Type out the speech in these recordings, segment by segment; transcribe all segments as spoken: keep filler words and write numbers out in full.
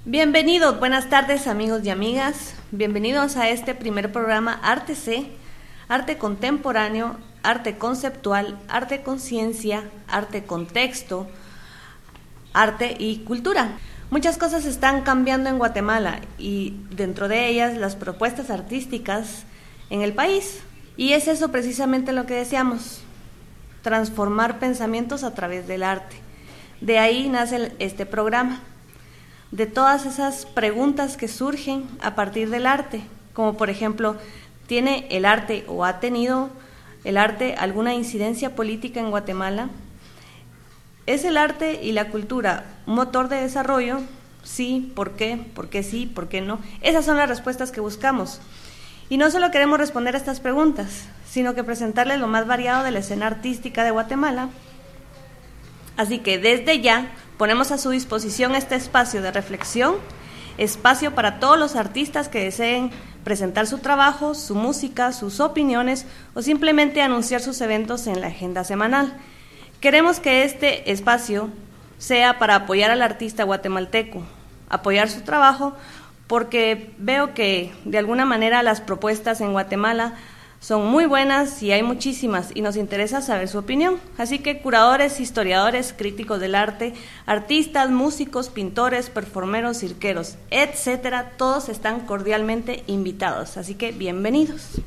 Bienvenidos, buenas tardes amigos y amigas, bienvenidos a este primer programa Arte C, arte contemporáneo, arte conceptual, arte conciencia, arte contexto, arte y cultura. Muchas cosas están cambiando en Guatemala y dentro de ellas las propuestas artísticas en el país. Y es eso precisamente lo que deseamos, transformar pensamientos a través del arte. De ahí nace este programa, de todas esas preguntas que surgen a partir del arte, como por ejemplo, ¿tiene el arte o ha tenido el arte alguna incidencia política en Guatemala? ¿Es el arte y la cultura un motor de desarrollo? Sí, ¿por qué? ¿Por qué sí? ¿Por qué no? Esas son las respuestas que buscamos. Y no solo queremos responder a estas preguntas, sino que presentarles lo más variado de la escena artística de Guatemala. Así que desde ya ponemos a su disposición este espacio de reflexión, espacio para todos los artistas que deseen presentar su trabajo, su música, sus opiniones o simplemente anunciar sus eventos en la agenda semanal. Queremos que este espacio sea para apoyar al artista guatemalteco, apoyar su trabajo, porque veo que de alguna manera las propuestas en Guatemala son muy buenas y hay muchísimas y nos interesa saber su opinión. Así que curadores, historiadores, críticos del arte, artistas, músicos, pintores, performeros, cirqueros, etcétera, todos están cordialmente invitados. Así que bienvenidos.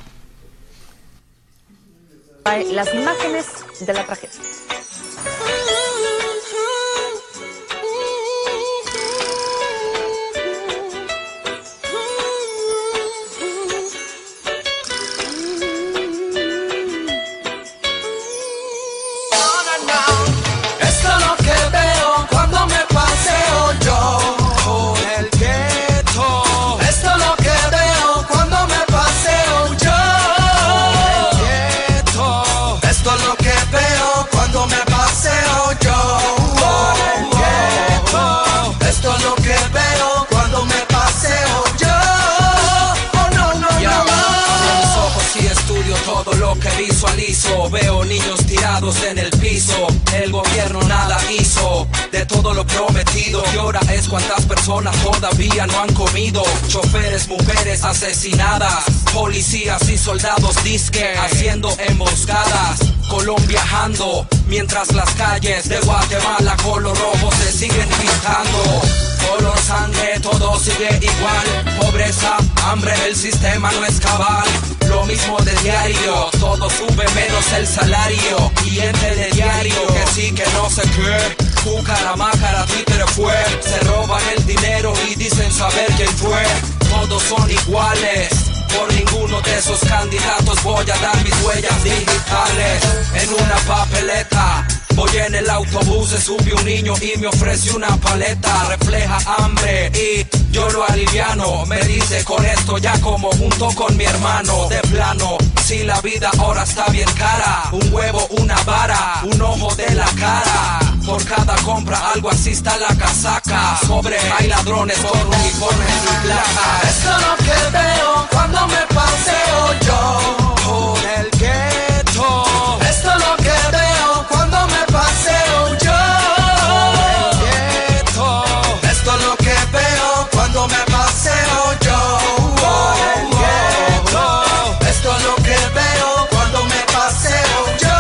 Las imágenes de la tragedia. Visualizo, veo niños tirados en el piso. El gobierno nada hizo de todo lo prometido. Y ahora es cuántas personas todavía no han comido. Choferes, mujeres asesinadas, policías y soldados disque haciendo emboscadas. Colombia viajando, mientras las calles de Guatemala color rojo se siguen pintando. Color sangre, todo sigue igual. Pobreza, hambre, el sistema no es cabal. Lo mismo de diario, todo sube menos el salario. Y en telediario, que sí, que no sé qué. Júcara, mácara, títere fue. Se roban el dinero y dicen saber quién fue. Todos son iguales. Por ninguno de esos candidatos voy a dar mis huellas digitales. En una papeleta voy en el autobús, se sube un niño y me ofrece una paleta. Refleja hambre y yo lo aliviano. Me dice con esto ya como junto con mi hermano. De plano, si la vida ahora está bien cara. Un huevo, una vara, un ojo de la cara. Por cada compra algo así está la casaca. Sobre hay ladrones con uniformes y placas. Esto es lo que veo cuando me paseo yo por el gueto. Esto es lo que veo cuando me paseo yo por el gueto. Esto es lo que veo cuando me paseo yo por el gueto. Esto es lo que veo cuando me paseo yo.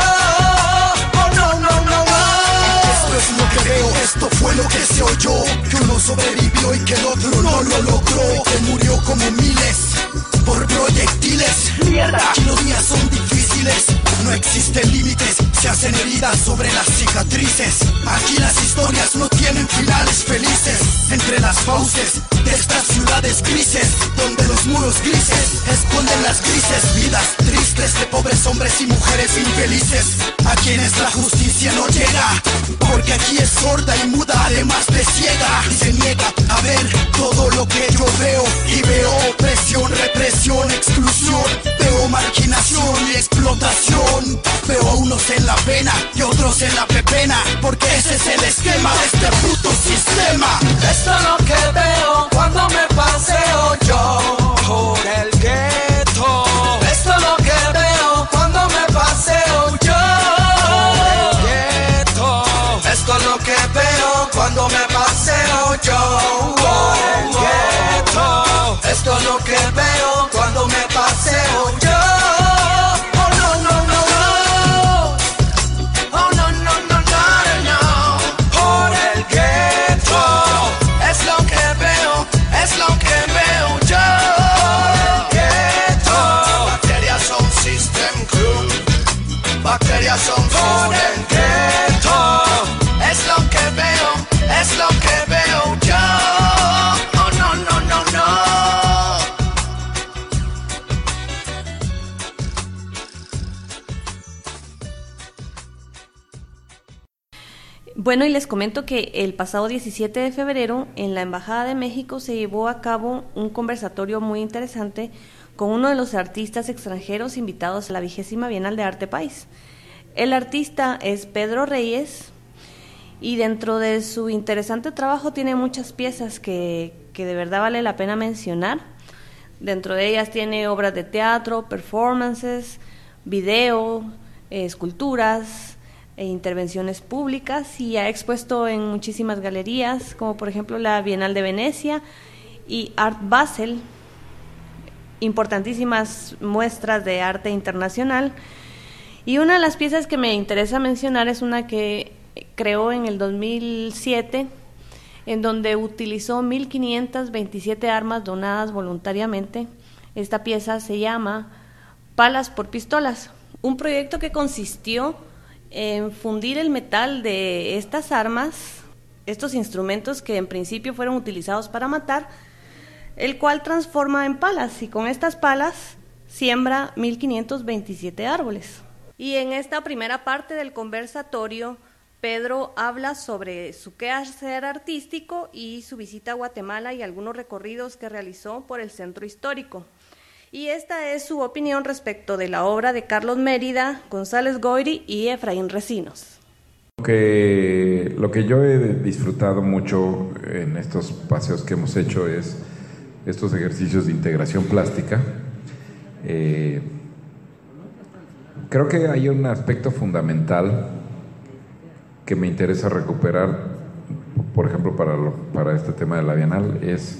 Oh no, no, no, no. Esto es lo que veo, esto fue lo que se oyó. Que uno sobrevivió y que el otro no lo logró. Que murió como miles por proyectiles. Mierda. Aquí los días son difíciles, no existen límites, se hacen heridas sobre las cicatrices. Aquí las historias no tienen finales felices. Entre las fauces de estas ciudades grises, donde los muros grises esconden las grises vidas tristes de pobres hombres y mujeres infelices, a quienes la justicia no llega, porque aquí es sorda y muda, además de ciega, y se niega a ver todo lo que yo veo. Y veo opresión, represión, exclusión, veo marginación y explotación. Veo a unos en la pena y otros en la pepena, porque ese es el esquema de este puto sistema. Esto es lo que veo cuando me paseo yo por el gueto. Esto es lo que veo cuando me paseo yo por el gueto. Esto es lo que veo cuando me paseo yo. Bueno, y les comento que el pasado diecisiete de febrero en la Embajada de México se llevó a cabo un conversatorio muy interesante con uno de los artistas extranjeros invitados a la vigésima Bienal de Arte País. El artista es Pedro Reyes y dentro de su interesante trabajo tiene muchas piezas que, que de verdad vale la pena mencionar. Dentro de ellas tiene obras de teatro, performances, video, eh, esculturas e intervenciones públicas, y ha expuesto en muchísimas galerías, como por ejemplo la Bienal de Venecia y Art Basel, importantísimas muestras de arte internacional. Y una de las piezas que me interesa mencionar es una que creó en el dos mil siete, en donde utilizó mil quinientas veintisiete armas donadas voluntariamente. Esta pieza se llama Palas por Pistolas, un proyecto que consistió en fundir el metal de estas armas, estos instrumentos que en principio fueron utilizados para matar, el cual transforma en palas, y con estas palas siembra mil quinientos veintisiete árboles. Y en esta primera parte del conversatorio, Pedro habla sobre su quehacer artístico y su visita a Guatemala y algunos recorridos que realizó por el centro histórico. Y esta es su opinión respecto de la obra de Carlos Mérida, González Goyri y Efraín Recinos. Que, lo que yo he disfrutado mucho en estos paseos que hemos hecho es estos ejercicios de integración plástica. Eh, creo que hay un aspecto fundamental que me interesa recuperar, por ejemplo, para, lo, para este tema de la Bienal, es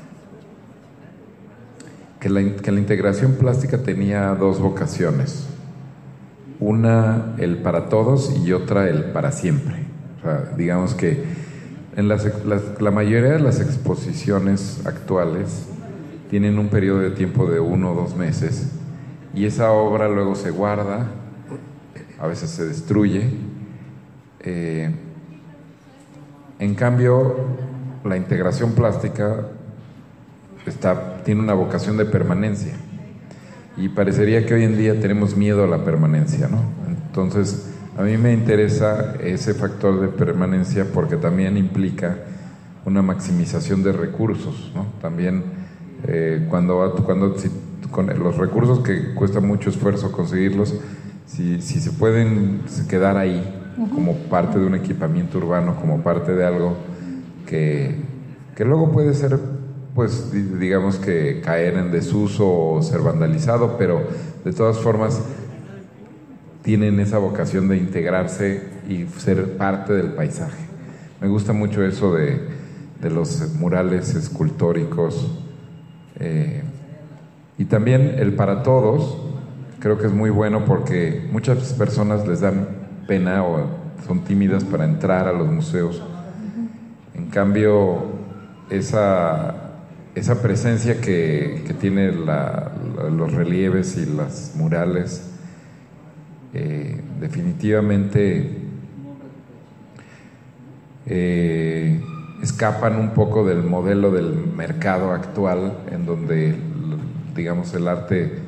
que la, que la integración plástica tenía dos vocaciones. Una, el para todos, y otra, el para siempre. O sea, digamos que en las, las, la mayoría de las exposiciones actuales tienen un periodo de tiempo de uno o dos meses, y esa obra luego se guarda, a veces se destruye. Eh, en cambio, la integración plástica está, tiene una vocación de permanencia, y parecería que hoy en día tenemos miedo a la permanencia, ¿no? Entonces, a mí me interesa ese factor de permanencia porque también implica una maximización de recursos, ¿no? También eh, cuando, cuando si, con los recursos que cuesta mucho esfuerzo conseguirlos, si, si se pueden quedar ahí como parte de un equipamiento urbano, como parte de algo que, que luego puede ser, pues digamos que caer en desuso o ser vandalizado, pero de todas formas tienen esa vocación de integrarse y ser parte del paisaje. Me gusta mucho eso de, de los murales escultóricos, eh, y también el para todos. Creo que es muy bueno porque muchas personas les dan pena o son tímidas para entrar a los museos. En cambio, esa, esa presencia que, que tiene la, la, los relieves y las murales, Eh, definitivamente eh, escapan un poco del modelo del mercado actual, en donde, digamos, el arte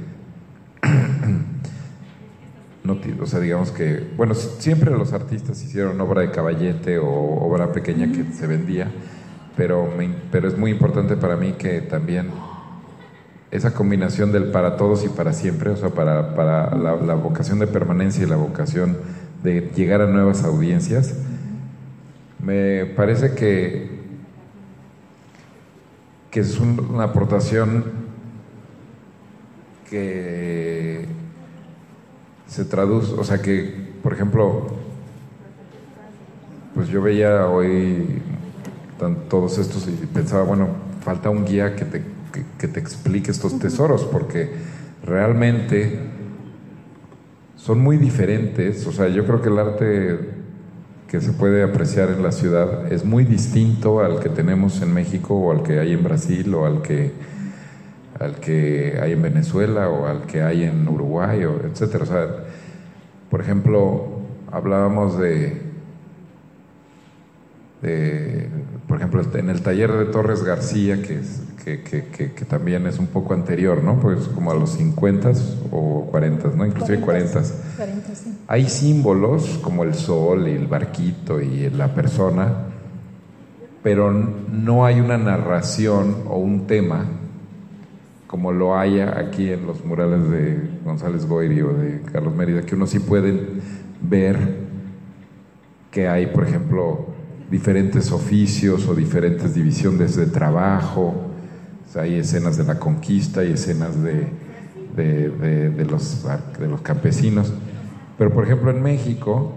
no, o sea, digamos que, bueno, siempre los artistas hicieron obra de caballete o obra pequeña que se vendía, pero, me, pero es muy importante para mí que también esa combinación del para todos y para siempre, o sea, para, para la, la vocación de permanencia y la vocación de llegar a nuevas audiencias, me parece que, que es un, una aportación que se traduce, o sea, que, por ejemplo, pues yo veía hoy tan, todos estos y pensaba, bueno, falta un guía que te Que, que te explique estos tesoros, porque realmente son muy diferentes. O sea, yo creo que el arte que se puede apreciar en la ciudad es muy distinto al que tenemos en México, o al que hay en Brasil, o al que, al que hay en Venezuela, o al que hay en Uruguay, o etcétera. O sea, por ejemplo, hablábamos de De, por ejemplo, en el taller de Torres García, que, es, que, que, que, que también es un poco anterior, ¿no? Pues como a los cincuenta o cuarenta, ¿no? Inclusive cuarenta. cuarenta, sí. hay símbolos como el sol y el barquito y la persona, pero no hay una narración o un tema como lo haya aquí en los murales de González Goyri o de Carlos Mérida, que uno sí puede ver que hay, por ejemplo, diferentes oficios o diferentes divisiones de trabajo. O sea, hay escenas de la conquista, hay escenas de, de, de, de, los, de los campesinos. Pero, por ejemplo, en México,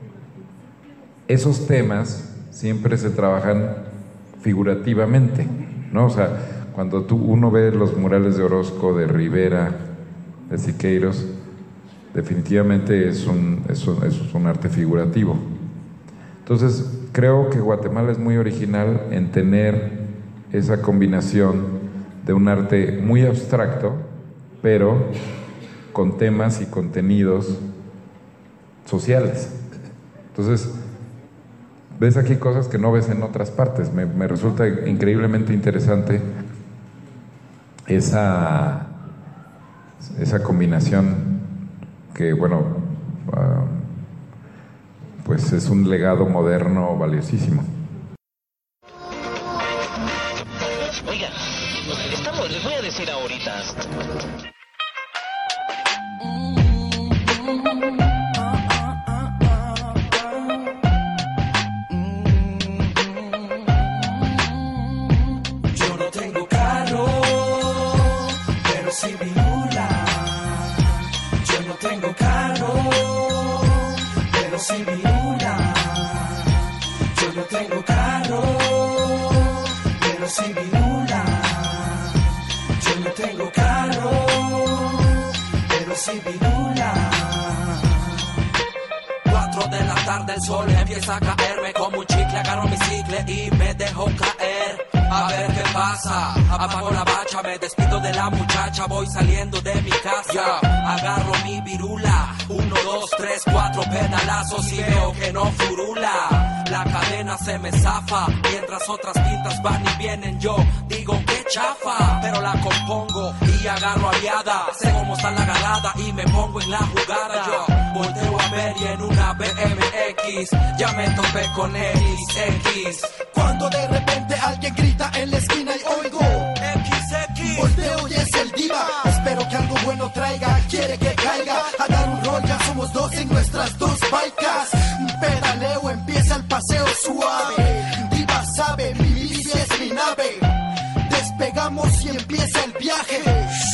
esos temas siempre se trabajan figurativamente, ¿no? O sea, cuando tú, uno ve los murales de Orozco, de Rivera, de Siqueiros, definitivamente es un, es un, es un arte figurativo. Entonces, creo que Guatemala es muy original en tener esa combinación de un arte muy abstracto, pero con temas y contenidos sociales. Entonces, ves aquí cosas que no ves en otras partes. Me, me resulta increíblemente interesante esa, esa combinación que, bueno, uh, pues es un legado moderno valiosísimo. Oigan, estamos, les voy a decir ahorita. Yo no tengo carro, pero sí virula. Yo no tengo carro, pero sí virula. Yo no tengo carro, pero sí virula. Yo no tengo carro, pero sí virula. Cuatro de la tarde, el sol empieza a caerme como un chicle, agarro mi cicle y me dejo caer. A ver qué pasa, apago la bacha, me despido de la muchacha, voy saliendo de mi casa. Yeah. Agarro mi virula, uno, dos, tres, cuatro pedalazos y veo que no furula. La cadena se me zafa, mientras otras pintas van y vienen, yo digo que chafa. Pero la compongo y agarro aliada, sé cómo está la agarrada y me pongo en la jugada. Yo volteo a ver y en una B M X ya me topé con X X. Cuando de repente alguien grita en la esquina y oigo X X. volteo y es el diva. Espero que algo bueno traiga, quiere que caiga a dar un rol, ya somos dos en nuestras dos bikes. Pedaleo, empieza el paseo suave. Diva sabe, mi bici es mi nave. Despegamos y empieza el viaje.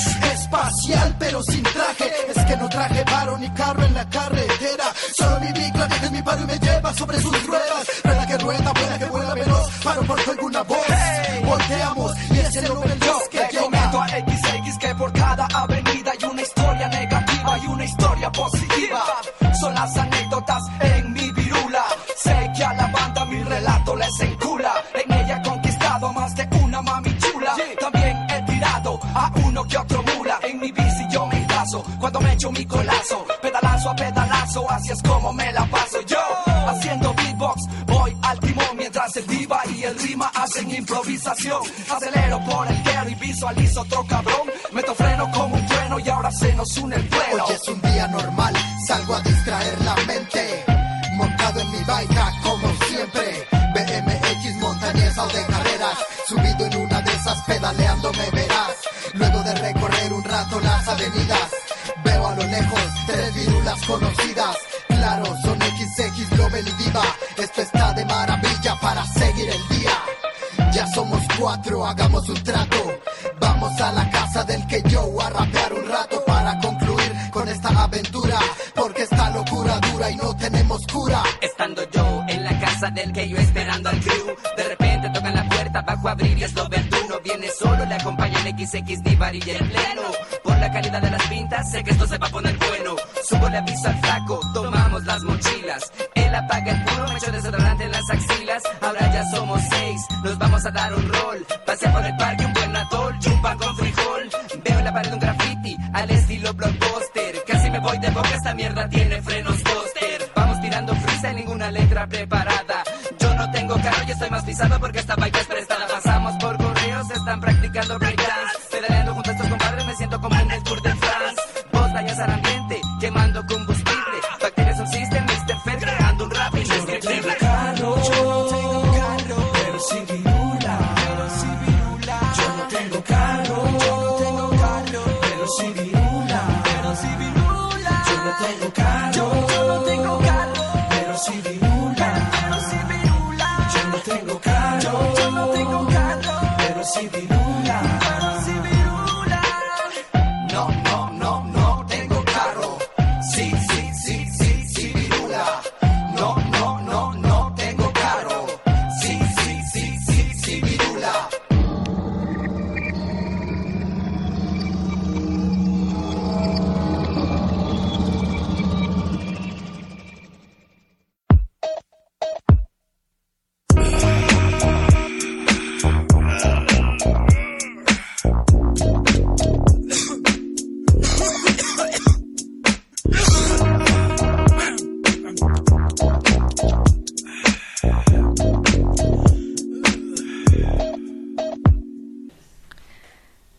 Espacial pero sin traje. Es que no traje paro ni carro en la carretera. Solo mi bicla viaja en mi paro y me lleva sobre sus ruedas. Rueda que rueda, vuela que vuela veloz. Paro porque oigo una voz. Hey. Volteamos y es el hombre veloz que llega. Comento a X X que por cada avenida hay una historia negativa y una historia positiva. Son las anécdotas en mi virula. Sé que a la banda mi relato les encula. En ella he conquistado a más de una mami chula. También he tirado a uno que otro mula. En mi bici yo me enlazo cuando me echo mi colazo. Pedalazo a pedalazo, así es como me la paso yo. Haciendo beatbox, voy al timón mientras el diva y el rima hacen improvisación. Acelero por el guero y visualizo otro cabrón. Meto freno como un trueno y ahora se nos une el vuelo. Hoy es un día normal, salgo a distraer la mente. Montado en mi bike como siempre. B M X, montañesa o de carreras. Subido en una de esas pedaleando me verás. Luego de recorrer un rato las avenidas, veo a lo lejos tres virulas conocidas. Claro, son X X, Global y Diva. Esto está de maravilla para seguir el día. Ya somos cuatro, hagamos un trato. Vamos a la casa del que yo a rapear un rato para concluir con esta aventura. Porque esta locura dura y no tenemos cura. Estando yo en la casa del que yo esperando al crew, de repente tocan la puerta, bajo a abrir y es lo verduno. Viene solo, le acompañan X X, Diva y el pleno. Por la calidad de las pintas, sé que esto se va a poner bueno. Subo le aviso al flaco, tomamos las mochilas. Él apaga el puro, me echo desodorante en las axilas. Ahora ya somos seis, nos vamos a dar un rol. Pasea por el parque, un buen atol, chumpan con frijol. Veo en la pared un graffiti, al estilo blockbuster. Casi me voy de boca, esta mierda tiene frenos Buster. Vamos tirando freestyle, ninguna letra preparada. Yo no tengo carro y estoy más pisado porque esta bike es prestada. Pasamos por correos, están practicando breakdance. Pedaleando junto a estos compadres, me siento como en el Tour de France. Vos dañas al ambiente, quemando combustible. Bacterias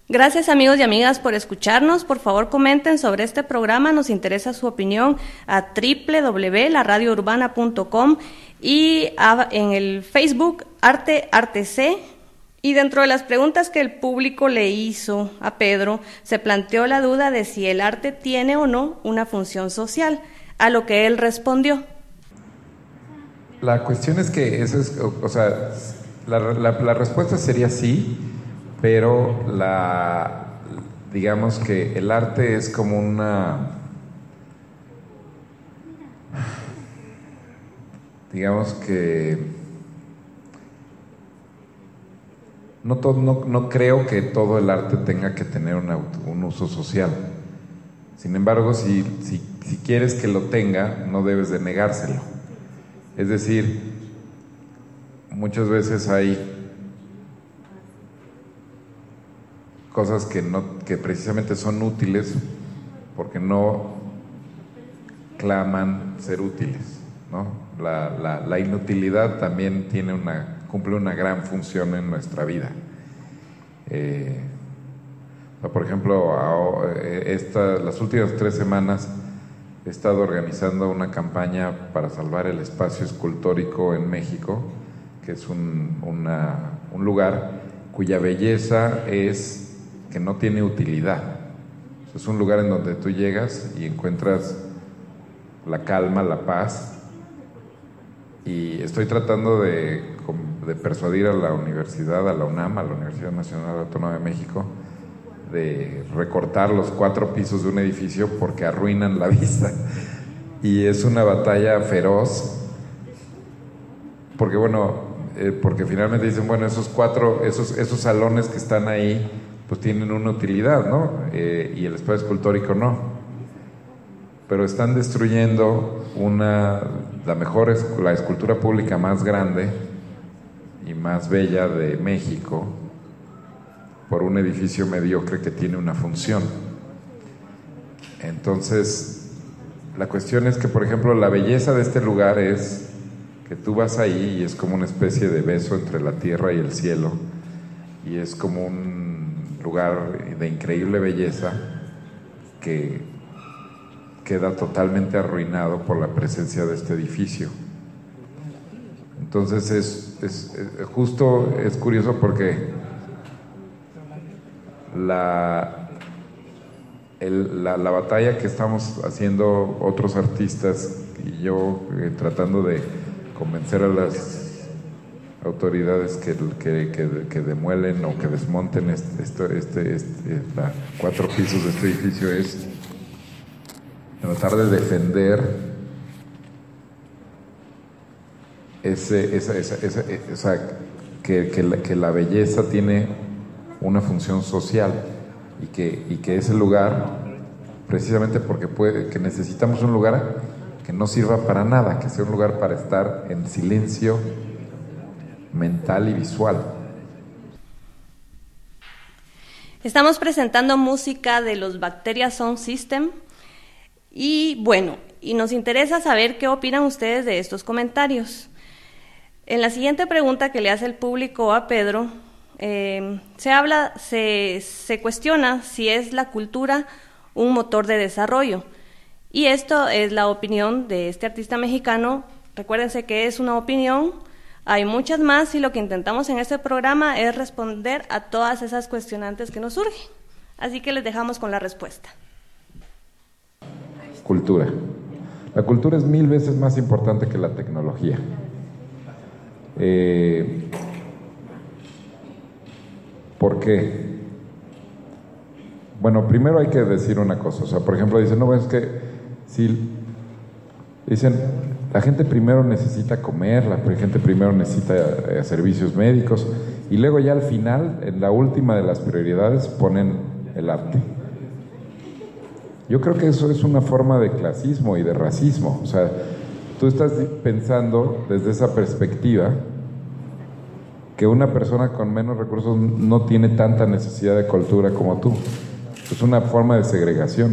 Gracias amigos y amigas por escucharnos. Por favor comenten sobre este programa, nos interesa su opinión a doble u doble u doble u punto la radio urbana punto com y a, en el Facebook Arte Arte C. Y dentro de las preguntas que el público le hizo a Pedro, se planteó la duda de si el arte tiene o no una función social, a lo que él respondió. La cuestión es que eso es, o, o sea, la, la, la respuesta sería sí, pero la, digamos que el arte es como una, digamos que no, to, no, no creo que todo el arte tenga que tener una, un uso social. Sin embargo, si, si, si quieres que lo tenga, no debes de negárselo. Es decir, muchas veces hay cosas que, no, que precisamente son útiles porque no claman ser útiles, ¿no? La, la, la inutilidad también tiene una, cumple una gran función en nuestra vida. Eh, por ejemplo, esta, las últimas tres semanas he estado organizando una campaña para salvar el espacio escultórico en México, que es un, una, un lugar cuya belleza es que no tiene utilidad. Es un lugar en donde tú llegas y encuentras la calma, la paz, y estoy tratando de, de persuadir a la universidad, a la UNAM, a la Universidad Nacional Autónoma de México, de recortar los cuatro pisos de un edificio porque arruinan la vista, y es una batalla feroz, porque bueno, eh, porque finalmente dicen, bueno, esos cuatro, esos, esos salones que están ahí, pues tienen una utilidad, ¿no? Eh, y el espacio escultórico no. Pero están destruyendo una, la mejor, la escultura pública más grande y más bella de México por un edificio mediocre que tiene una función. Entonces, la cuestión es que, por ejemplo, la belleza de este lugar es que tú vas ahí y es como una especie de beso entre la tierra y el cielo, y es como un lugar de increíble belleza que queda totalmente arruinado por la presencia de este edificio. Entonces es, es, es justo, es curioso porque la, el, la, la batalla que estamos haciendo otros artistas y yo eh, tratando de convencer a las autoridades que, que, que, que demuelen o que desmonten este, este, este, este la, cuatro pisos de este edificio es tratar de defender ese, esa, esa, esa, esa que, que, la, que la belleza tiene una función social y que, y que ese lugar, precisamente porque puede, que necesitamos un lugar que no sirva para nada, que sea un lugar para estar en silencio mental y visual. Estamos presentando música de los Bacteria Sound System y bueno, y nos interesa saber qué opinan ustedes de estos comentarios. En la siguiente pregunta que le hace el público a Pedro, eh, se habla, se, se cuestiona si es la cultura un motor de desarrollo, y esto es la opinión de este artista mexicano. Recuérdense que es una opinión. Hay muchas más y lo que intentamos en este programa es responder a todas esas cuestionantes que nos surgen. Así que les dejamos con la respuesta. Cultura. La cultura es mil veces más importante que la tecnología. Eh, ¿Por qué? Bueno, primero hay que decir una cosa. O sea, por ejemplo, dicen, no, es que si dicen... La gente primero necesita comer, la gente primero necesita eh, servicios médicos, y luego ya al final, en la última de las prioridades, ponen el arte. Yo creo que eso es una forma de clasismo y de racismo. O sea, tú estás pensando desde esa perspectiva que una persona con menos recursos no tiene tanta necesidad de cultura como tú. Es una forma de segregación.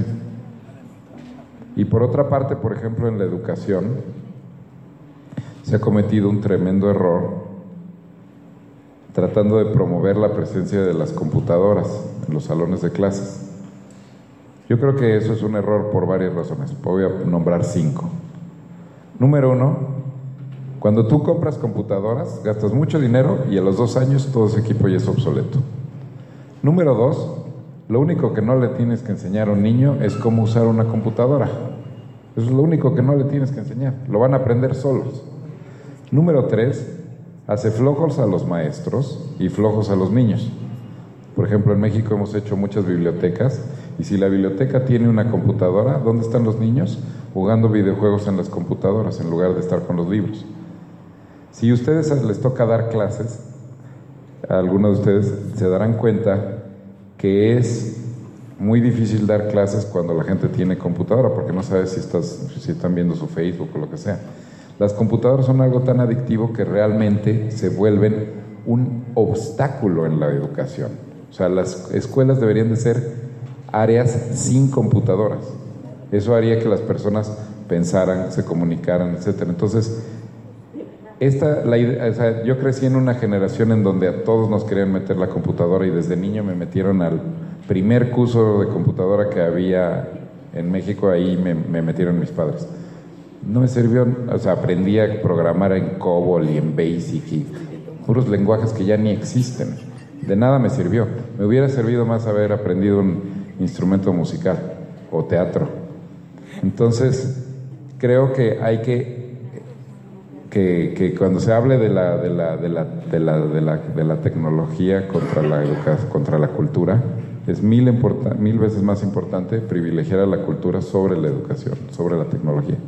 Y por otra parte, por ejemplo, en la educación se ha cometido un tremendo error tratando de promover la presencia de las computadoras en los salones de clases. Yo creo que eso es un error por varias razones. Voy a nombrar cinco. Número uno, cuando tú compras computadoras, gastas mucho dinero y a los dos años todo ese equipo ya es obsoleto. Número dos, lo único que no le tienes que enseñar a un niño es cómo usar una computadora. Eso es lo único que no le tienes que enseñar. Lo van a aprender solos. Número tres, hace flojos a los maestros y flojos a los niños. Por ejemplo, en México hemos hecho muchas bibliotecas y si la biblioteca tiene una computadora, ¿dónde están los niños? Jugando videojuegos en las computadoras en lugar de estar con los libros. Si a ustedes les toca dar clases, a algunos de ustedes se darán cuenta que es muy difícil dar clases cuando la gente tiene computadora, porque no sabes si, estás, si están viendo su Facebook o lo que sea. Las computadoras son algo tan adictivo que realmente se vuelven un obstáculo en la educación. O sea, las escuelas deberían de ser áreas sin computadoras. Eso haría que las personas pensaran, se comunicaran, etcétera. Entonces, esta, la idea, o sea, yo crecí en una generación en donde a todos nos querían meter la computadora y desde niño me metieron al primer curso de computadora que había en México, ahí me, me metieron mis padres. No me sirvió, o sea, aprendí a programar en COBOL y en BASIC y puros lenguajes que ya ni existen. De nada me sirvió. Me hubiera servido más haber aprendido un instrumento musical o teatro. Entonces, creo que hay que, que, que cuando se hable de la, de la, de la, de la, de la, de la tecnología contra la educación, contra la cultura, es mil, importa, mil veces más importante privilegiar a la cultura sobre la educación, sobre la tecnología.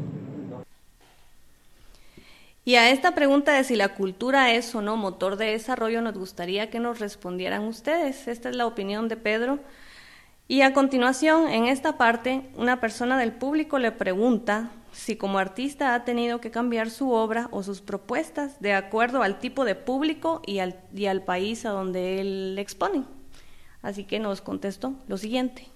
Y a esta pregunta de si la cultura es o no motor de desarrollo, nos gustaría que nos respondieran ustedes. Esta es la opinión de Pedro. Y a continuación, en esta parte, una persona del público le pregunta si como artista ha tenido que cambiar su obra o sus propuestas de acuerdo al tipo de público y al, y al país a donde él expone. Así que nos contestó lo siguiente.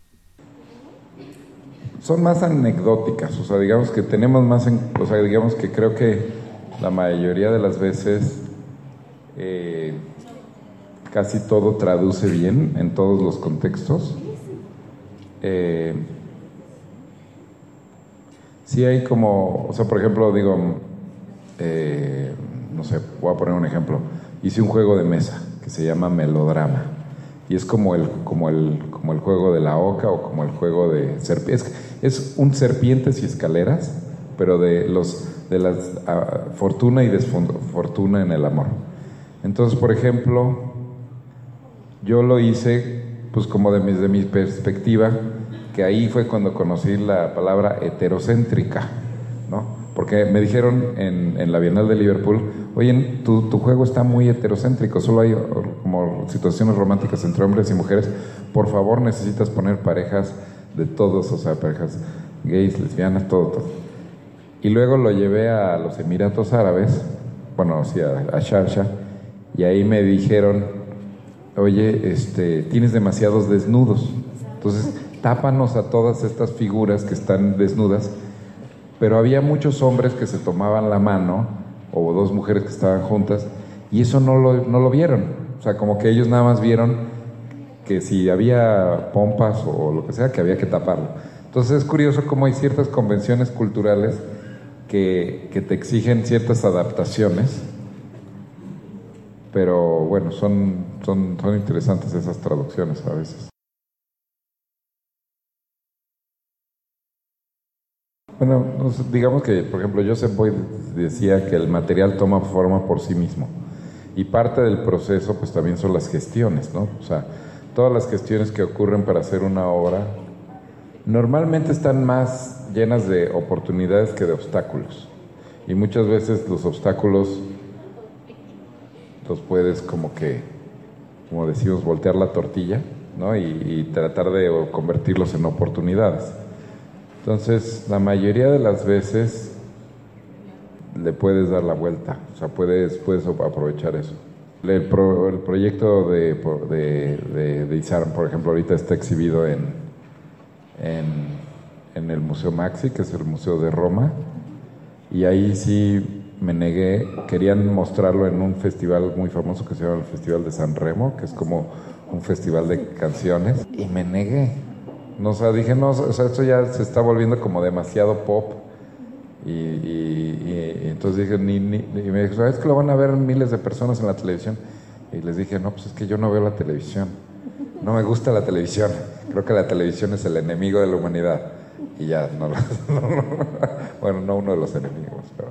Son más anecdóticas, o sea, digamos que tenemos más, en, o sea, digamos que creo que la mayoría de las veces eh, casi todo traduce bien en todos los contextos. Eh, sí hay como, o sea, por ejemplo, digo, eh, no sé, voy a poner un ejemplo. Hice un juego de mesa que se llama Melodrama. Y es como el, como el, como el juego de la oca o como el juego de serpientes. Es, es un serpientes y escaleras, pero de los de las uh, fortuna y desfortuna en el amor. Entonces, por ejemplo, yo lo hice, pues como de mi, de mi perspectiva, que ahí fue cuando conocí la palabra heterocéntrica, ¿no? Porque me dijeron en, en la Bienal de Liverpool, oye, tu, tu juego está muy heterocéntrico, solo hay como situaciones románticas entre hombres y mujeres, por favor necesitas poner parejas de todos, o sea, parejas gays, lesbianas, todo, todo. Y luego lo llevé a los Emiratos Árabes, bueno, sí, a, a Sharjah, y ahí me dijeron, oye, este, tienes demasiados desnudos, entonces tápanos a todas estas figuras que están desnudas. Pero había muchos hombres que se tomaban la mano, o dos mujeres que estaban juntas, y eso no lo, no lo vieron. O sea, como que ellos nada más vieron que si había pompas o lo que sea, que había que taparlo. Entonces es curioso cómo hay ciertas convenciones culturales que, que te exigen ciertas adaptaciones, pero bueno, son, son, son interesantes esas traducciones a veces. Bueno, digamos que, por ejemplo, Joseph Boyd decía que el material toma forma por sí mismo y parte del proceso pues también son las gestiones, ¿no? O sea, todas las gestiones que ocurren para hacer una obra normalmente están más llenas de oportunidades que de obstáculos y muchas veces los obstáculos los puedes como que, como decimos, voltear la tortilla, ¿no? Y, y tratar de convertirlos en oportunidades. Entonces, la mayoría de las veces le puedes dar la vuelta, o sea, puedes, puedes aprovechar eso. El, pro, el proyecto de, de, de, de Isarn, por ejemplo, ahorita está exhibido en, en, en el Museo Maxi, que es el Museo de Roma, y ahí sí me negué. Querían mostrarlo en un festival muy famoso que se llama el Festival de San Remo, que es como un festival de canciones, y me negué. No, o sea, dije, no, o sea, esto ya se está volviendo como demasiado pop. Y, y, y, y entonces dije, ni, ni, y me dijo, ¿sabes que lo van a ver miles de personas en la televisión? Y les dije, no, pues es que yo no veo la televisión. No me gusta la televisión. Creo que la televisión es el enemigo de la humanidad. Y ya, no, no, no, bueno, no uno de los enemigos, pero...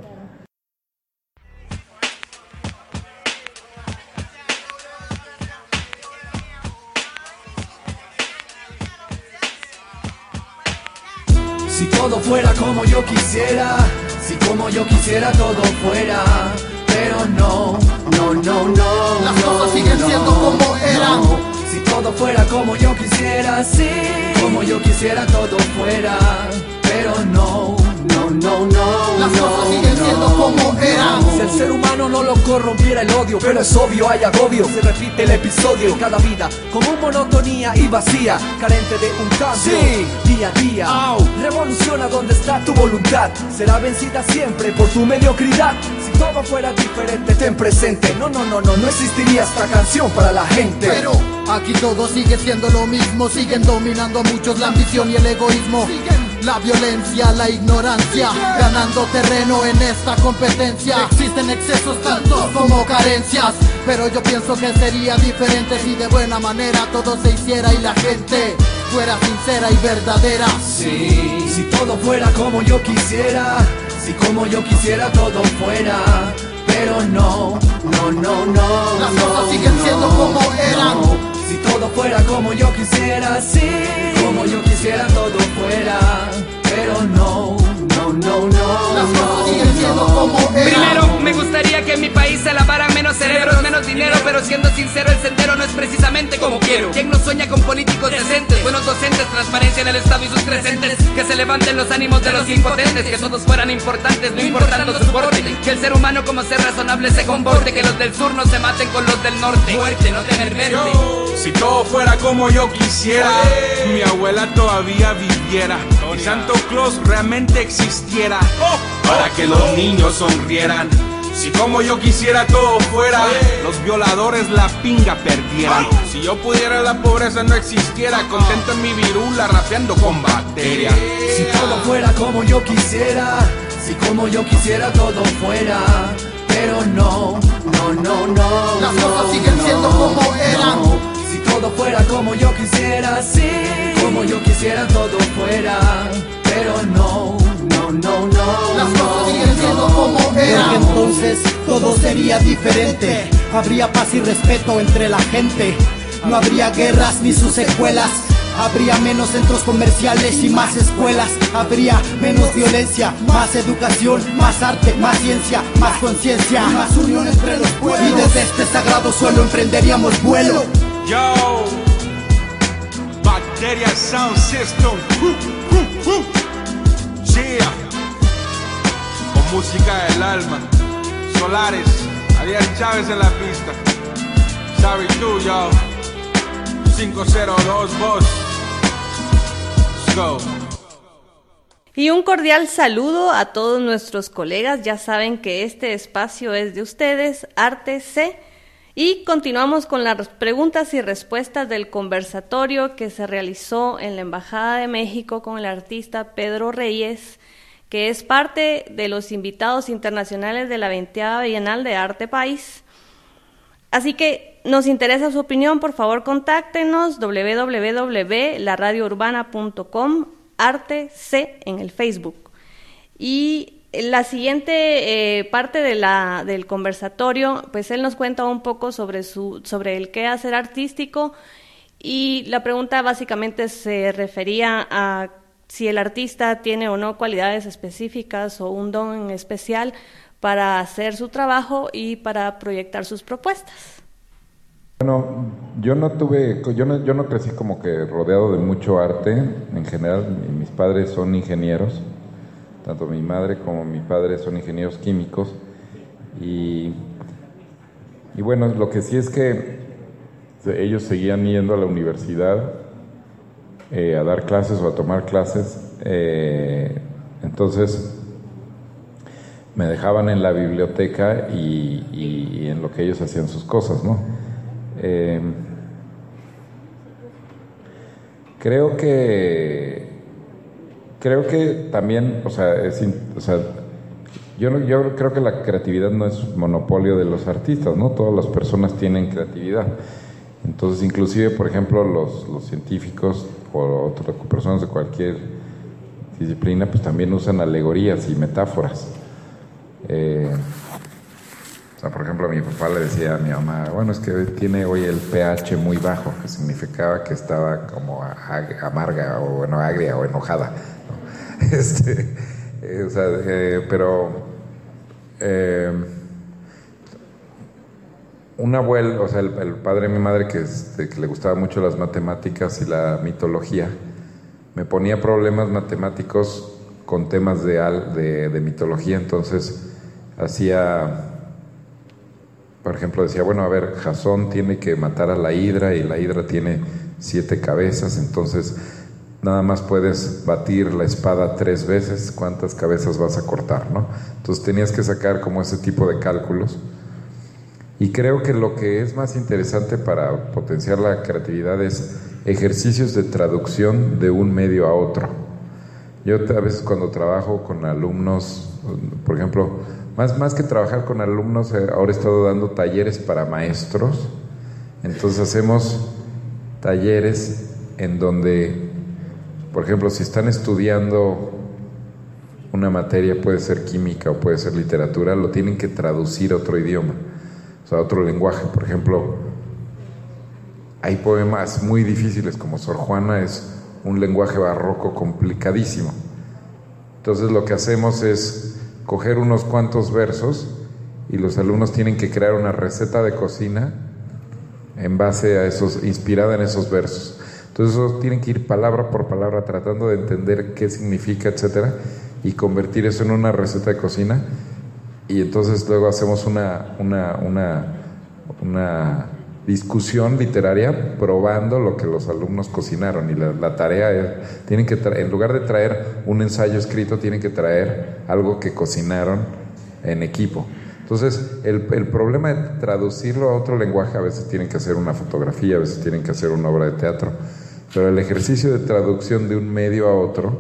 Si todo fuera como yo quisiera, si como yo quisiera todo fuera, pero no, no, no, no. Las cosas siguen no, siendo como eran. No. Si todo fuera como yo quisiera, sí, como yo quisiera todo fuera, pero no, no, no, no. Las no, cosas siguen no, siendo como eran. Si el ser humano no lo corrompiera el odio, pero es obvio, hay agobio. Se repite el episodio, cada vida como monotonía y vacía, carente de un cambio. Sí. Día a día, oh. Revoluciona donde está tu voluntad. Será vencida siempre por tu mediocridad. Si todo fuera diferente, ten presente. No, no, no, no, no existiría esta canción para la gente. Pero aquí todo sigue siendo lo mismo. Siguen dominando a muchos la ambición y el egoísmo. Siguen la violencia, la ignorancia, ganando terreno en esta competencia. Existen excesos tantos como carencias, pero yo pienso que sería diferente si de buena manera todo se hiciera y la gente fuera sincera y verdadera. Sí, si todo fuera como yo quisiera, si como yo quisiera todo fuera, pero no, no, no, no. Las no, cosas siguen no, siendo como eran. No. Si todo fuera como yo quisiera, sí, como yo quisiera todo fuera, pero no, no, no, no. Las cosas siguen siendo como eran. Primero, me gustaría que en mi país se lavaran menos cerebros, menos dinero, pero siendo sincero, el sendero no es precisamente como quiero. ¿Quién no sueña con políticos decentes, buenos docentes, transparencia en el Estado y sus presentes? Que se levanten los ánimos de los impotentes, que todos fueran importantes, no importando su porte. Que el ser humano como ser razonable se comporte, que los del sur no se maten con los del norte. Muerte, no tener verde. Si todo fuera como yo quisiera, mi abuela todavía viviera y Santo Claus realmente existiera, para que los niños sonrieran. Si como yo quisiera todo fuera, los violadores la pinga perdieran. Si yo pudiera la pobreza no existiera, contento en mi virula rapeando con bacterias. Si todo fuera como yo quisiera, si como yo quisiera todo fuera, pero no, no, no, no. Las no, cosas siguen no, siendo como eran. No. Si todo fuera como yo quisiera, sí, como yo quisiera todo fuera, pero no, no, no, no. Las cosas siguen siendo como eran. Porque entonces todo sería diferente. Habría paz y respeto entre la gente. No habría guerras ni sus secuelas. Habría menos centros comerciales y más escuelas. Habría menos violencia, más educación, más arte, más ciencia, más conciencia, más unión entre los pueblos. Y desde este sagrado suelo emprenderíamos vuelo. Yo, Bacteria Sound System. Uh, uh, uh. Yeah. Con música del alma. Solares, Ariel Chávez en la pista. Sabe tú, yo. cinco cero dos Voz. Let's go. Y un cordial saludo a todos nuestros colegas. Ya saben que este espacio es de ustedes, Arte C. Y continuamos con las preguntas y respuestas del conversatorio que se realizó en la Embajada de México con el artista Pedro Reyes, que es parte de los invitados internacionales de la veinteava Bienal de Arte País. Así que nos interesa su opinión, por favor contáctenos doble u doble u doble u punto la radio urbana punto com, Arte C en el Facebook. Y la siguiente eh, parte de la, del conversatorio, pues él nos cuenta un poco sobre, su, sobre el quehacer artístico, y la pregunta básicamente se refería a si el artista tiene o no cualidades específicas o un don en especial para hacer su trabajo y para proyectar sus propuestas. Bueno, yo no tuve, yo no, yo no crecí como que rodeado de mucho arte en general. Mis padres son ingenieros, tanto mi madre como mi padre son ingenieros químicos, y, y bueno, lo que sí es que ellos seguían yendo a la universidad eh, a dar clases o a tomar clases, eh, entonces me dejaban en la biblioteca y, y, y en lo que ellos hacían sus cosas, ¿no? Eh, creo que creo que también, o sea, es, o sea yo, yo creo que la creatividad no es monopolio de los artistas, ¿no? Todas las personas tienen creatividad. Entonces, inclusive, por ejemplo, los, los científicos o otras personas de cualquier disciplina, pues también usan alegorías y metáforas. Eh, o sea, por ejemplo, a mi papá le decía a mi mamá, bueno, es que tiene hoy el pH muy bajo, que significaba que estaba como amarga o bueno, agria o enojada, ¿no? Este, eh, o sea, eh, pero eh, un abuelo, o sea, el, el padre de mi madre, que, este, que le gustaba mucho las matemáticas y la mitología, me ponía problemas matemáticos con temas de, de, de mitología. Entonces hacía, por ejemplo, decía, bueno, a ver, Jasón tiene que matar a la hidra y la hidra tiene siete cabezas, entonces nada más puedes batir la espada tres veces, ¿cuántas cabezas vas a cortar, no? Entonces tenías que sacar como ese tipo de cálculos. Y creo que lo que es más interesante para potenciar la creatividad es ejercicios de traducción de un medio a otro. Yo a veces cuando trabajo con alumnos, por ejemplo, más, más que trabajar con alumnos, ahora he estado dando talleres para maestros. Entonces hacemos talleres en donde, por ejemplo, si están estudiando una materia, puede ser química o puede ser literatura, lo tienen que traducir a otro idioma, o sea, a otro lenguaje. Por ejemplo, hay poemas muy difíciles como Sor Juana, es un lenguaje barroco complicadísimo. Entonces lo que hacemos es coger unos cuantos versos y los alumnos tienen que crear una receta de cocina en base a esos, inspirada en esos versos. Entonces eso tienen que ir palabra por palabra tratando de entender qué significa, etcétera, y convertir eso en una receta de cocina. Y entonces luego hacemos una, una, una, una discusión literaria probando lo que los alumnos cocinaron. Y la, la tarea es, tienen que tra- en lugar de traer un ensayo escrito, tienen que traer algo que cocinaron en equipo. Entonces, el, el problema de traducirlo a otro lenguaje, a veces tienen que hacer una fotografía, a veces tienen que hacer una obra de teatro, pero el ejercicio de traducción de un medio a otro,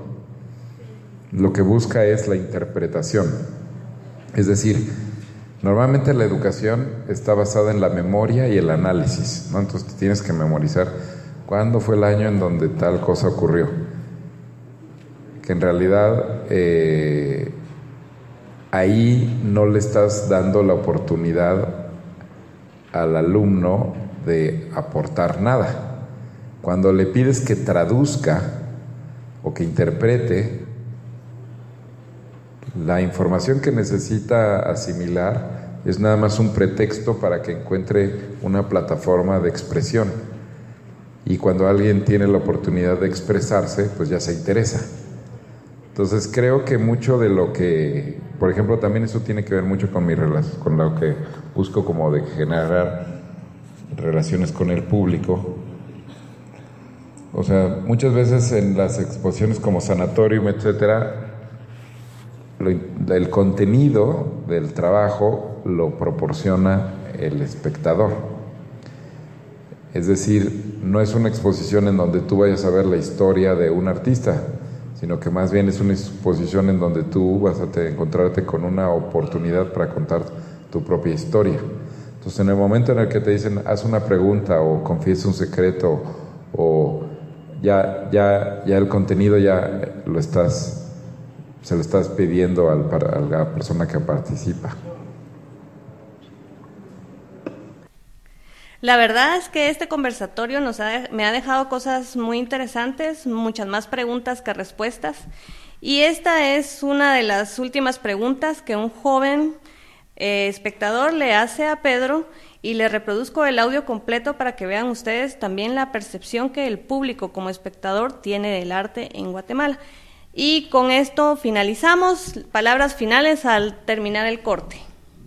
lo que busca es la interpretación. Es decir, normalmente la educación está basada en la memoria y el análisis, ¿no? Entonces tienes que memorizar cuándo fue el año en donde tal cosa ocurrió. Que en realidad eh, ahí no le estás dando la oportunidad al alumno de aportar nada. Cuando le pides que traduzca o que interprete, la información que necesita asimilar es nada más un pretexto para que encuentre una plataforma de expresión. Y cuando alguien tiene la oportunidad de expresarse, pues ya se interesa. Entonces creo que mucho de lo que, por ejemplo, también eso tiene que ver mucho con mi relación, con lo que busco como de generar relaciones con el público. O sea, muchas veces en las exposiciones como Sanatorium, etcétera, Lo, el contenido del trabajo lo proporciona el espectador. Es decir, no es una exposición en donde tú vayas a ver la historia de un artista, sino que más bien es una exposición en donde tú vas a te, encontrarte con una oportunidad para contar tu propia historia. Entonces, en el momento en el que te dicen, haz una pregunta o confiesa un secreto, o ya, ya, ya el contenido ya lo estás... se lo estás pidiendo al, a la persona que participa. La verdad es que este conversatorio nos ha, me ha dejado cosas muy interesantes, muchas más preguntas que respuestas. Y esta es una de las últimas preguntas que un joven eh, espectador le hace a Pedro, y le reproduzco el audio completo para que vean ustedes también la percepción que el público como espectador tiene del arte en Guatemala. Y con esto finalizamos. Palabras finales al terminar el corte.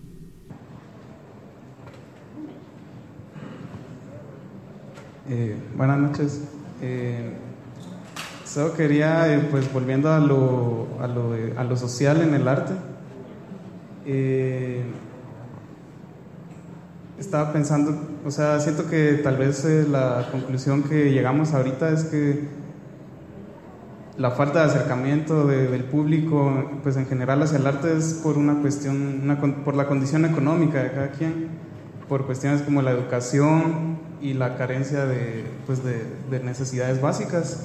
Eh, buenas noches. Eh, solo quería, eh, pues volviendo a lo, a, lo, a lo social en el arte, Eh, estaba pensando, o sea, siento que tal vez eh, la conclusión que llegamos ahorita es que la falta de acercamiento de, del público, pues en general hacia el arte es por una cuestión, una, por la condición económica de cada quien, por cuestiones como la educación y la carencia de, pues de, de necesidades básicas.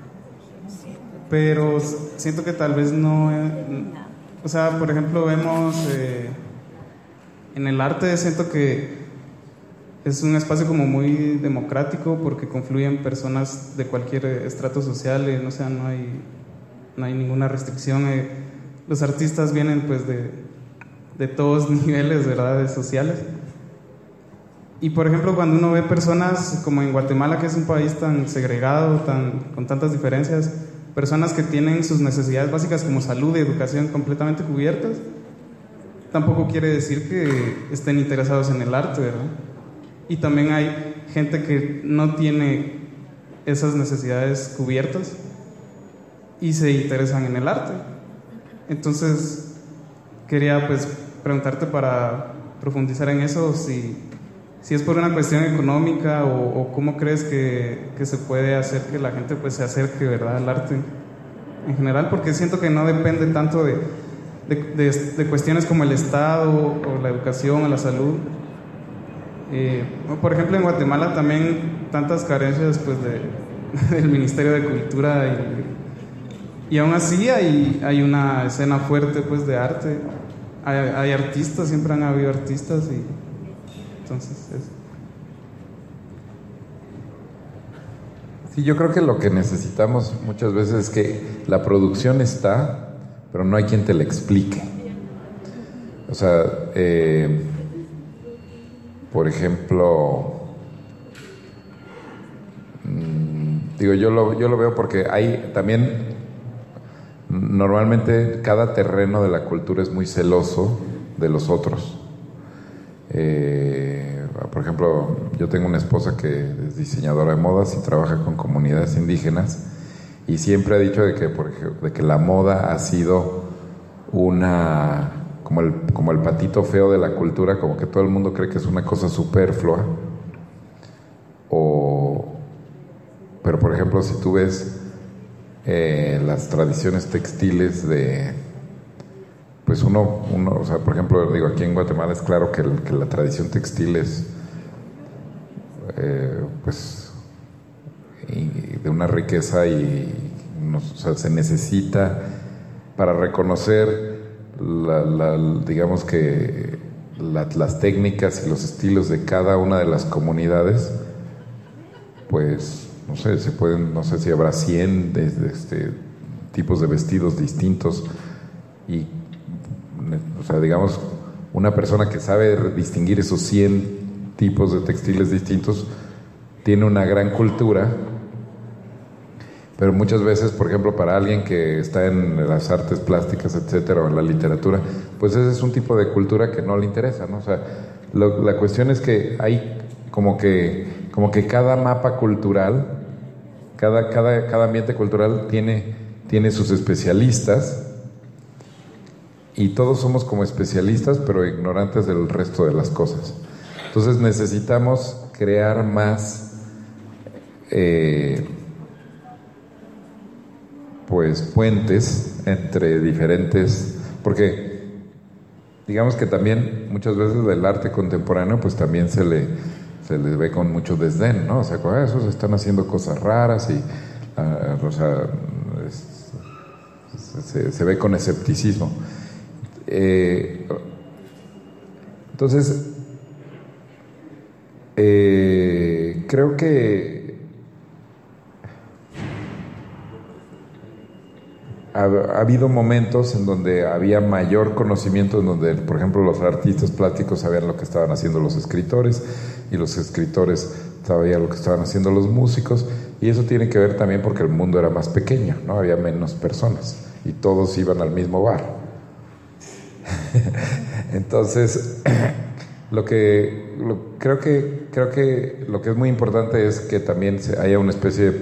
Pero siento que tal vez no, eh, o sea, por ejemplo, vemos eh, en el arte, siento que es un espacio como muy democrático porque confluyen personas de cualquier estrato social, eh, o sea, no hay, no hay ninguna restricción. Eh, los artistas vienen pues de, de todos niveles, ¿verdad?, de sociales. Y por ejemplo, cuando uno ve personas como en Guatemala, que es un país tan segregado, tan, con tantas diferencias, personas que tienen sus necesidades básicas como salud y educación completamente cubiertas, tampoco quiere decir que estén interesados en el arte, ¿verdad? Y también hay gente que no tiene esas necesidades cubiertas y se interesan en el arte. Entonces, quería pues preguntarte para profundizar en eso, si, si es por una cuestión económica o, o cómo crees que, que se puede hacer que la gente pues se acerque, ¿verdad?, al arte en general, porque siento que no depende tanto de, de, de, de cuestiones como el Estado o la educación o la salud. Eh, por ejemplo, en Guatemala también tantas carencias pues de, del Ministerio de Cultura y, y aún así hay, hay una escena fuerte pues de arte, hay, hay artistas, siempre han habido artistas y entonces eso. Sí, yo creo que lo que necesitamos muchas veces es que la producción está, pero no hay quien te la explique. O sea, eh, por ejemplo, mmm, digo, yo lo, yo lo veo porque hay también, normalmente cada terreno de la cultura es muy celoso de los otros. Eh, por ejemplo, yo tengo una esposa que es diseñadora de modas y trabaja con comunidades indígenas y siempre ha dicho de que, por ejemplo, de que la moda ha sido una... Como el, como el patito feo de la cultura, como que todo el mundo cree que es una cosa superflua. O, pero por ejemplo, si tú ves eh, las tradiciones textiles de, pues uno, uno, o sea, por ejemplo, digo, aquí en Guatemala es claro que, el, que la tradición textil es, eh, pues, y de una riqueza y, nos, o sea, se necesita para reconocer La, la, digamos que la, las técnicas y los estilos de cada una de las comunidades, pues no sé, se pueden, no sé si habrá cien de, de este, tipos de vestidos distintos y, o sea, digamos, una persona que sabe distinguir esos cien tipos de textiles distintos tiene una gran cultura. Pero muchas veces, por ejemplo, para alguien que está en las artes plásticas, etcétera, o en la literatura, pues ese es un tipo de cultura que no le interesa, ¿no? O sea, lo, la cuestión es que hay como que, como que cada mapa cultural, cada, cada, cada ambiente cultural tiene, tiene sus especialistas y todos somos como especialistas, pero ignorantes del resto de las cosas. Entonces necesitamos crear más... Eh, pues puentes entre diferentes, porque digamos que también muchas veces del arte contemporáneo pues también se le se le ve con mucho desdén, ¿no? O sea, ah, esos están haciendo cosas raras y uh, o sea, es, se, se ve con escepticismo. Eh, entonces eh, creo que Ha, ha habido momentos en donde había mayor conocimiento, en donde, por ejemplo, los artistas plásticos sabían lo que estaban haciendo los escritores y los escritores sabían lo que estaban haciendo los músicos, y eso tiene que ver también porque el mundo era más pequeño, ¿no? Había menos personas y todos iban al mismo bar. Entonces, lo que lo, creo que creo que lo que es muy importante es que también se, haya una especie de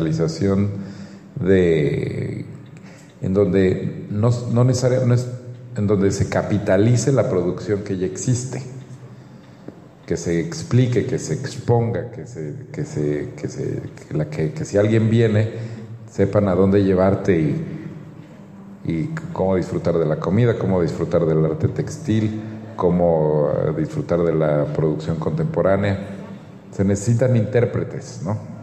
profesionalización de en donde no, no necesariamente no es, en donde se capitalice la producción que ya existe, que se explique, que se exponga, que se, que se, que se, que, la, que, que si alguien viene sepan a dónde llevarte y, y cómo disfrutar de la comida, cómo disfrutar del arte textil, cómo disfrutar de la producción contemporánea. Se necesitan intérpretes, ¿no?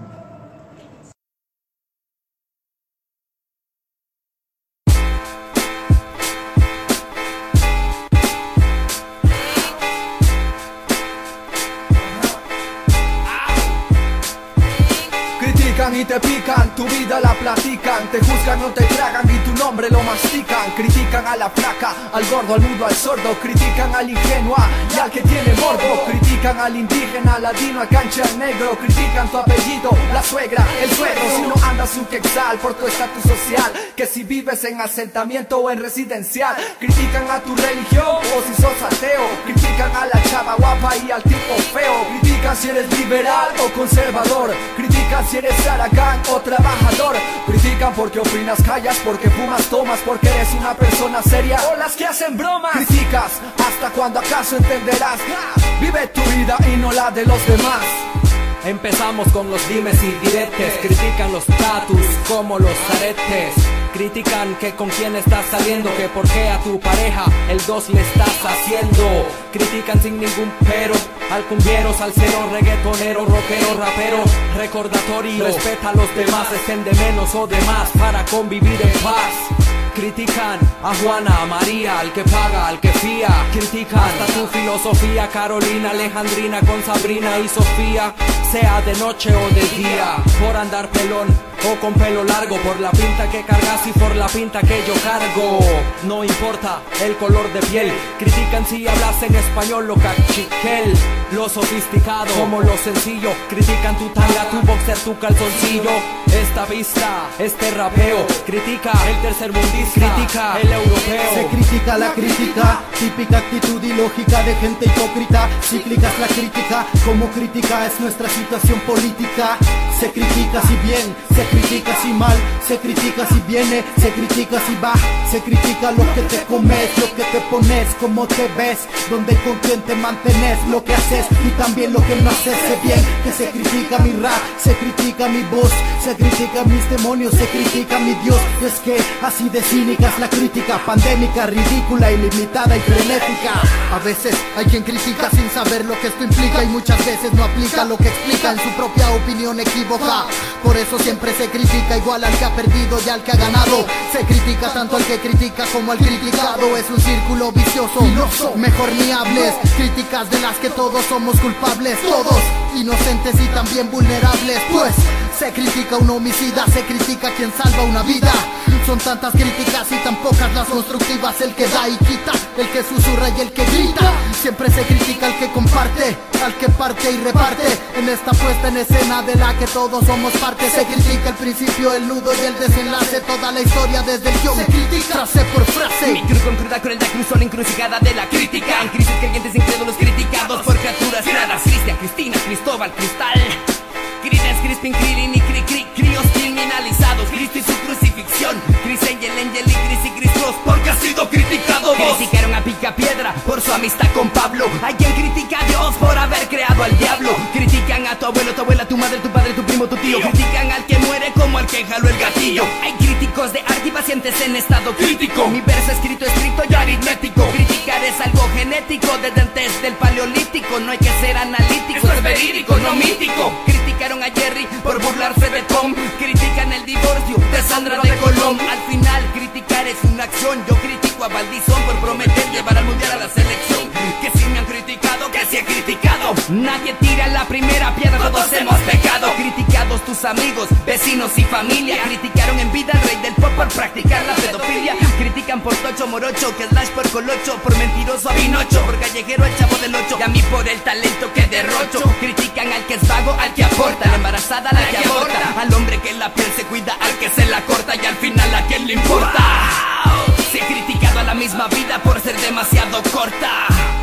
Y te pican, tu vida la platican, te juzgan, no te tragan y tu nombre lo mastican. Critican a la flaca, al gordo, al mudo, al sordo. Critican al ingenua y al que tiene morbo. Critican al indígena, al ladino, al cancha, al negro. Critican tu apellido, la suegra, el suegro. Si no andas un quexal por tu estatus social, que si vives en asentamiento o en residencial. Critican a tu religión o si sos ateo. Critican a la chava guapa y al tipo feo. Critican si eres liberal o conservador. Critican si eres Aragán o trabajador. Critican porque opinas, callas, porque fumas, tomas, porque eres una persona seria o las que hacen bromas. Criticas hasta cuando acaso entenderás. Vive tu vida y no la de los demás. Empezamos con los dimes y diretes. Critican los tatus como los aretes. Critican que con quién estás saliendo, que por qué a tu pareja el dos le estás haciendo. Critican sin ningún pero al cumbiero, salsero, reggaetonero, rockero, rapero. Recordatorio, respeta a los demás, estén de menos o de más para convivir en paz. Critican a Juana, a María, al que paga, al que fía. Critican hasta tu filosofía, Carolina, Alejandrina, con Sabrina y Sofía. Sea de noche o de día, por andar pelón o con pelo largo, por la pinta que cargas y por la pinta que yo cargo. No importa el color de piel. Critican si hablas en español, lo cachiquel, lo sofisticado como lo sencillo. Critican tu tanga, tu boxer, tu calzoncillo. Esta vista, este rapeo. Critica el tercermundista, critica el europeo. Se critica la crítica, típica actitud y lógica de gente hipócrita. Cíclica es la crítica, como crítica es nuestra situación política. Se critica si bien, se critica si mal, se critica si viene, se critica si va. Se critica lo que te comes, lo que te pones, cómo te ves, dónde y con quién te mantenés, lo que haces y también lo que no haces. Sé bien que se critica mi rap, se critica mi voz, se critica mis demonios, se critica mi Dios. Y es que así de cínica es la crítica, pandémica, ridícula, ilimitada y frenética. A veces hay quien critica sin saber lo que esto implica y muchas veces no aplica lo que explica en su propia opinión equívoca. Por eso siempre se critica igual al que ha perdido y al que ha ganado. Se critica tanto al que critica como al criticado. Es un círculo vicioso, mejor ni hables. Críticas de las que todos somos culpables, todos inocentes y también vulnerables. Pues se critica un homicida, se critica quien salva una vida. Son tantas críticas y tan pocas las constructivas. El que da y quita, el que susurra y el que grita. Siempre se critica al que comparte, al que parte y reparte. En esta puesta en escena de la que todos somos parte. Se critica el principio, el nudo y el desenlace. Toda la historia desde el guión, se critica frase por frase. Mi cruz con cruda crueldad cruzó la encrucijada de la crítica. En crisis creyentes incrédulos criticados por criaturas raras. Cristian, Cristina, Cristóbal, Cristal. Crides, Crispin, Krillin y Cri, Cri, Críos criminalizados. Cristo y su crucifixión. Cris Angel, Angel y Cris y Cris Cross porque ha sido criticado vos. Criticaron a Picapiedra por su amistad con Pablo. Hay quien critica a Dios por haber creado al diablo. Critican a tu abuelo, tu abuela, tu madre, tu padre, tu primo, tu tío. Critican al que muere como al que jaló el gatillo. Hay críticos de arte y pacientes en estado crítico. Mi verso escrito, escrito y aritmético. Criticar es algo genético desde antes del paleolítico. No hay que ser analítico, esto es verídico, no mítico. Criticaron a Jerry por burlarse de Tom. Critican el divorcio de Sandra de Colón. Al final criticar es una acción. Yo critico a Valdizón por prometer llevar al mundial a la selección. Que si me han criticado, que si he criticado. Nadie tira la primera piedra, todos hemos pecado. Criticados tus amigos, vecinos y familia. Criticaron en vida al rey del pop por practicar la pedofilia. Critican por Tocho Morocho, que Slash por Colocho, por mentiroso a Pinocho, por callejero al Chavo del Ocho y a mí por el talento que derrocho. Critican al que es vago, al que aporta, a la embarazada, a la que aborta, al hombre que la piel se cuida, al que se la corta y al final a quien le importa. Se ha criticado a la misma vida por ser demasiado corta.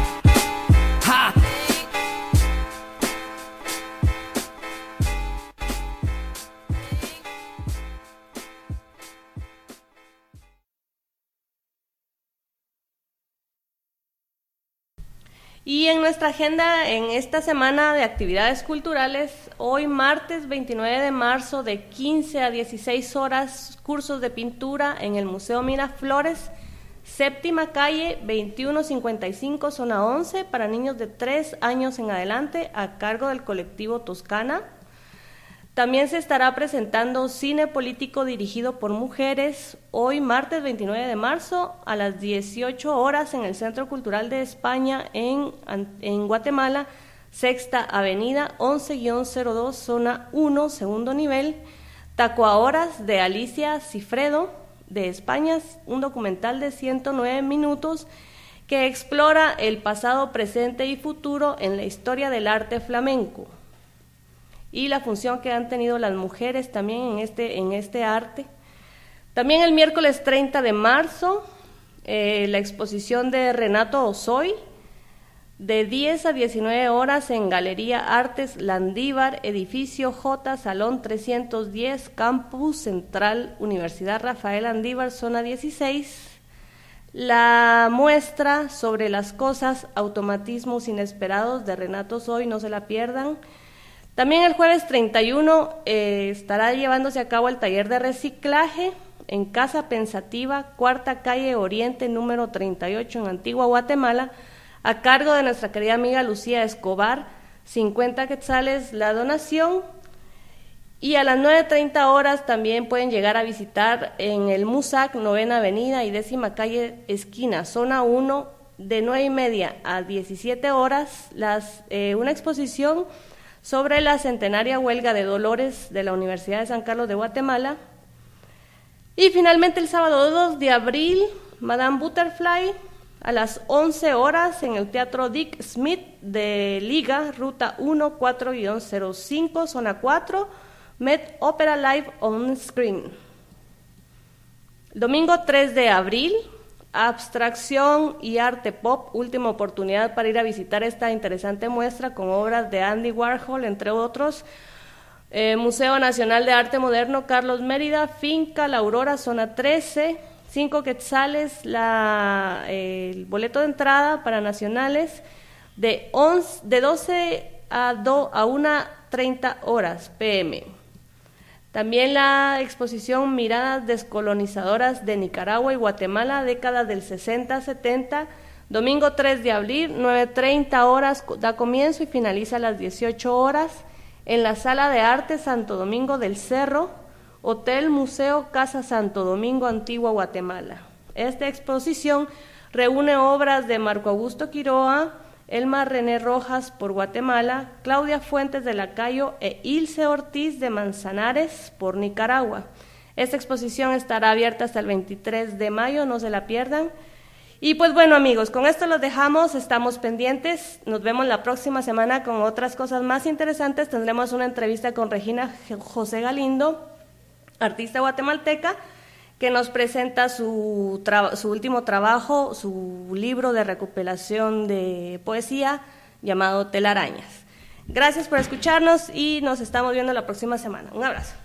Ha. Y en nuestra agenda, en esta semana de actividades culturales, hoy martes veintinueve de marzo de quince a dieciséis horas, cursos de pintura en el Museo Miraflores, séptima calle, veintiuno cincuenta y cinco, zona once, para niños de tres años en adelante, a cargo del colectivo Toscana. También se estará presentando cine político dirigido por mujeres, hoy martes veintinueve de marzo a las dieciocho horas en el Centro Cultural de España en, en Guatemala, Sexta Avenida, once cero dos, zona uno, segundo nivel. Tacoahoras de Alicia Cifredo, de España, un documental de ciento nueve minutos que explora el pasado, presente y futuro en la historia del arte flamenco y la función que han tenido las mujeres también en este, en este arte. También el miércoles treinta de marzo, eh, la exposición de Renato Osoy, de diez a diecinueve horas en Galería Artes Landívar, edificio J, Salón trescientos diez, Campus Central, Universidad Rafael Landívar, zona dieciséis. La muestra sobre las cosas, automatismos inesperados de Renato Osoy, no se la pierdan. También el jueves treinta y uno eh, estará llevándose a cabo el taller de reciclaje en Casa Pensativa, cuarta calle Oriente, número treinta y ocho, en Antigua Guatemala, a cargo de nuestra querida amiga Lucía Escobar, cincuenta quetzales la donación. Y a las nueve treinta horas también pueden llegar a visitar en el MUSAC, novena avenida y décima calle esquina, zona uno, de nueve y media a diecisiete horas, las, eh, una exposición sobre la centenaria huelga de Dolores de la Universidad de San Carlos de Guatemala. Y finalmente el sábado dos de abril, Madame Butterfly, a las once horas en el Teatro Dick Smith de Liga, ruta uno cuatro cero cinco, zona cuatro, Met Opera Live on Screen. Domingo tres de abril, Abstracción y Arte Pop, última oportunidad para ir a visitar esta interesante muestra con obras de Andy Warhol, entre otros. Eh, Museo Nacional de Arte Moderno Carlos Mérida, Finca La Aurora, zona trece, cinco quetzales la, eh, el boleto de entrada para nacionales, de, once, de doce a una treinta horas pe eme. También la exposición Miradas Descolonizadoras de Nicaragua y Guatemala, décadas del sesenta setenta, domingo tres de abril, nueve treinta horas, da comienzo y finaliza a las dieciocho horas, en la Sala de Arte Santo Domingo del Cerro, Hotel Museo Casa Santo Domingo, Antigua Guatemala. Esta exposición reúne obras de Marco Augusto Quiroa, Elma René Rojas por Guatemala, Claudia Fuentes de Lacayo e Ilse Ortiz de Manzanares por Nicaragua. Esta exposición estará abierta hasta el veintitrés de mayo, no se la pierdan. Y pues bueno, amigos, con esto los dejamos, estamos pendientes, nos vemos la próxima semana con otras cosas más interesantes. Tendremos una entrevista con Regina José Galindo, artista guatemalteca, que nos presenta su, su último trabajo, su libro de recopilación de poesía llamado Telarañas. Gracias por escucharnos y nos estamos viendo la próxima semana. Un abrazo.